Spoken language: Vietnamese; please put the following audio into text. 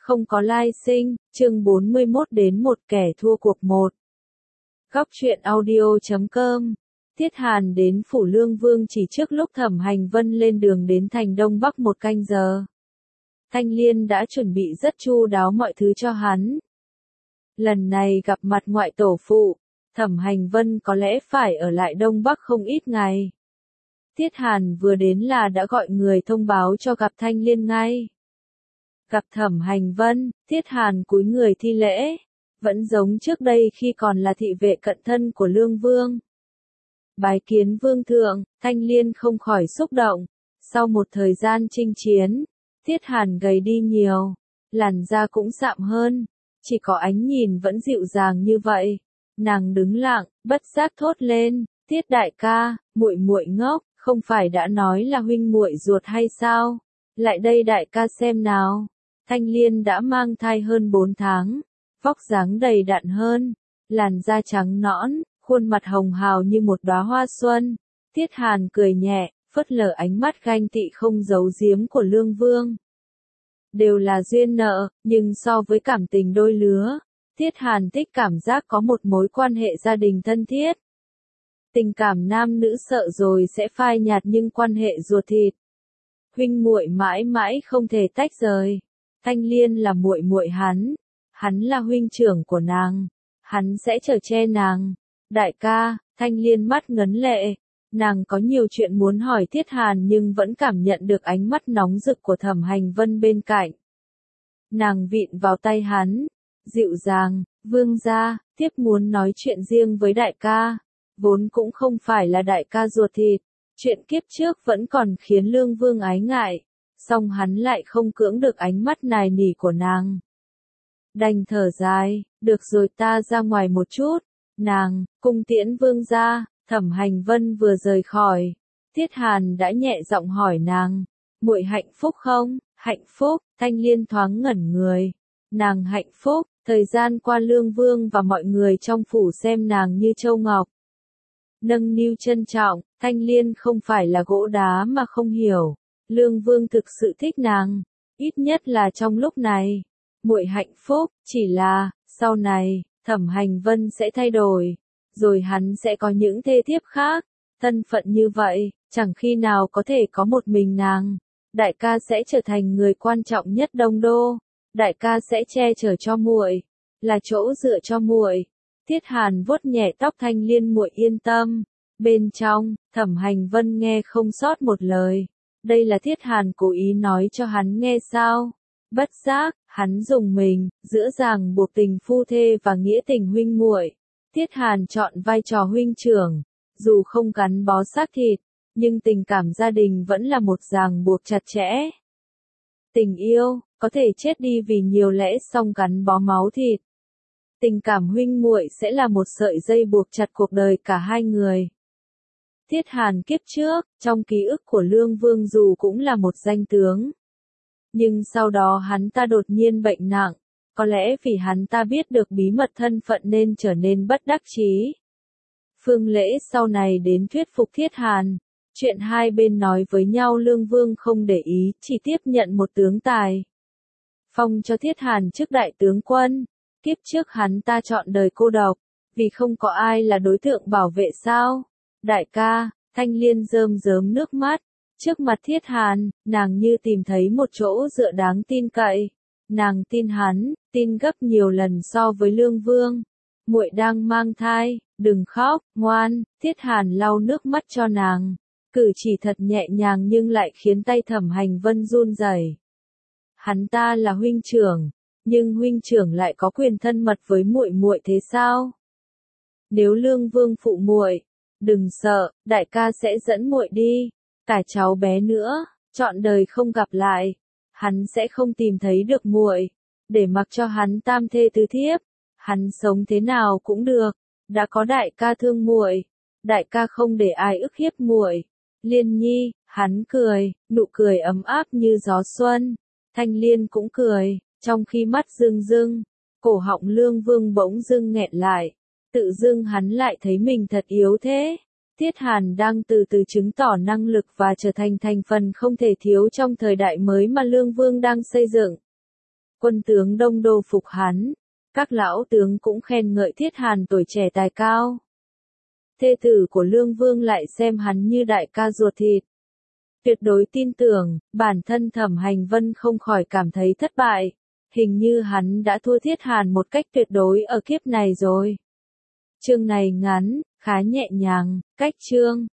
Không có lai sinh, chương 41 đến một kẻ thua cuộc 1. Góc truyện audio.com. Tiết Hàn đến phủ Lương Vương chỉ trước lúc Thẩm Hành Vân lên đường đến thành Đông Bắc 1 canh giờ. Thanh Liên đã chuẩn bị rất chu đáo mọi thứ cho hắn. Lần này gặp mặt ngoại tổ phụ, Thẩm Hành Vân có lẽ phải ở lại Đông Bắc không ít ngày. Tiết Hàn vừa đến là đã gọi người thông báo cho gặp Thanh Liên ngay. Gặp Thẩm Hành Vân, Tiết Hàn cúi người thi lễ, vẫn giống trước đây khi còn là thị vệ cận thân của Lương Vương. Bái kiến Vương thượng, Thanh Liên không khỏi xúc động. Sau một thời gian chinh chiến, Tiết Hàn gầy đi nhiều, làn da cũng sạm hơn, chỉ có ánh nhìn vẫn dịu dàng như vậy. Nàng đứng lặng, bất giác thốt lên, Tiết đại ca, muội muội ngốc, không phải đã nói là huynh muội ruột hay sao? Lại đây đại ca xem nào. Thanh Liên đã mang thai hơn 4 tháng, vóc dáng đầy đặn hơn, làn da trắng nõn, khuôn mặt hồng hào như một đóa hoa xuân. Tiết Hàn cười nhẹ, phớt lờ ánh mắt ganh tị không giấu giếm của Lương Vương. Đều là duyên nợ, nhưng so với cảm tình đôi lứa, Tiết Hàn thích cảm giác có một mối quan hệ gia đình thân thiết. Tình cảm nam nữ sợ rồi sẽ phai nhạt nhưng quan hệ ruột thịt, huynh muội mãi mãi không thể tách rời. Thanh Liên là muội muội hắn là huynh trưởng của nàng, hắn sẽ chở che nàng. Đại ca, Thanh Liên mắt ngấn lệ, nàng có nhiều chuyện muốn hỏi Tiết Hàn nhưng vẫn cảm nhận được ánh mắt nóng rực của Thẩm Hành Vân bên cạnh. Nàng vịn vào tay hắn, dịu dàng, vương gia, tiếp muốn nói chuyện riêng với đại ca, vốn cũng không phải là đại ca ruột thịt, chuyện kiếp trước vẫn còn khiến Lương Vương ái ngại. Song hắn lại không cưỡng được ánh mắt nài nỉ của nàng. Đành thở dài, được rồi ta ra ngoài một chút. Nàng, cung tiễn vương gia. Thẩm Hành Vân vừa rời khỏi, Tiết Hàn đã nhẹ giọng hỏi nàng, muội hạnh phúc không? Hạnh phúc. Thanh Liên thoáng ngẩn người. Nàng hạnh phúc, thời gian qua Lương Vương và mọi người trong phủ xem nàng như châu ngọc. Nâng niu trân trọng, Thanh Liên không phải là gỗ đá mà không hiểu. Lương Vương thực sự thích nàng, ít nhất là trong lúc này. Muội hạnh phúc, chỉ là, sau này, Thẩm Hành Vân sẽ thay đổi, rồi hắn sẽ có những thê thiếp khác. Thân phận như vậy, chẳng khi nào có thể có một mình nàng. Đại ca sẽ trở thành người quan trọng nhất Đông Đô. Đại ca sẽ che chở cho muội, là chỗ dựa cho muội. Tiết Hàn vuốt nhẹ tóc Thanh Liên, muội yên tâm. Bên trong, Thẩm Hành Vân nghe không sót một lời. Đây là Tiết Hàn cố ý nói cho hắn nghe sao? Bất giác, hắn dùng mình, giữa ràng buộc tình phu thê và nghĩa tình huynh muội. Tiết Hàn chọn vai trò huynh trưởng, dù không gắn bó xác thịt, nhưng tình cảm gia đình vẫn là một ràng buộc chặt chẽ. Tình yêu, có thể chết đi vì nhiều lẽ song gắn bó máu thịt. Tình cảm huynh muội sẽ là một sợi dây buộc chặt cuộc đời cả hai người. Tiết Hàn kiếp trước, trong ký ức của Lương Vương dù cũng là một danh tướng. Nhưng sau đó hắn ta đột nhiên bệnh nặng, có lẽ vì hắn ta biết được bí mật thân phận nên trở nên bất đắc chí. Phương Lễ sau này đến thuyết phục Tiết Hàn, chuyện hai bên nói với nhau Lương Vương không để ý, chỉ tiếp nhận một tướng tài. Phong cho Tiết Hàn chức đại tướng quân, kiếp trước hắn ta chọn đời cô độc, vì không có ai là đối tượng bảo vệ sao. Đại ca, Thanh Liên rơm rớm nước mắt, trước mặt Tiết Hàn, nàng như tìm thấy một chỗ dựa đáng tin cậy. Nàng tin hắn, tin gấp nhiều lần so với Lương Vương. Muội đang mang thai, đừng khóc, ngoan. Tiết Hàn lau nước mắt cho nàng, cử chỉ thật nhẹ nhàng nhưng lại khiến tay Thẩm Hành Vân run rẩy. Hắn ta là huynh trưởng, nhưng huynh trưởng lại có quyền thân mật với muội muội thế sao? Nếu Lương Vương phụ muội, đừng sợ, đại ca sẽ dẫn muội đi, cả cháu bé nữa, trọn đời không gặp lại, hắn sẽ không tìm thấy được muội, để mặc cho hắn tam thê tứ thiếp, hắn sống thế nào cũng được, đã có đại ca thương muội, đại ca không để ai ức hiếp muội. Liên Nhi, hắn cười, nụ cười ấm áp như gió xuân. Thanh Liên cũng cười, trong khi mắt rưng rưng, cổ họng Lương Vương bỗng dưng nghẹn lại, tự dưng hắn lại thấy mình thật yếu thế. Tiết Hàn đang từ từ chứng tỏ năng lực và trở thành thành phần không thể thiếu trong thời đại mới mà Lương Vương đang xây dựng. Quân tướng đông đô phục hắn, các lão tướng cũng khen ngợi Thiết Hàn tuổi trẻ tài cao. Thê tử của Lương Vương lại xem hắn như đại ca ruột thịt. Tuyệt đối tin tưởng, bản thân Thẩm Hành Vân không khỏi cảm thấy thất bại. Hình như hắn đã thua Thiết Hàn một cách tuyệt đối ở kiếp này rồi. Chương này ngắn, khá nhẹ nhàng, cách chương.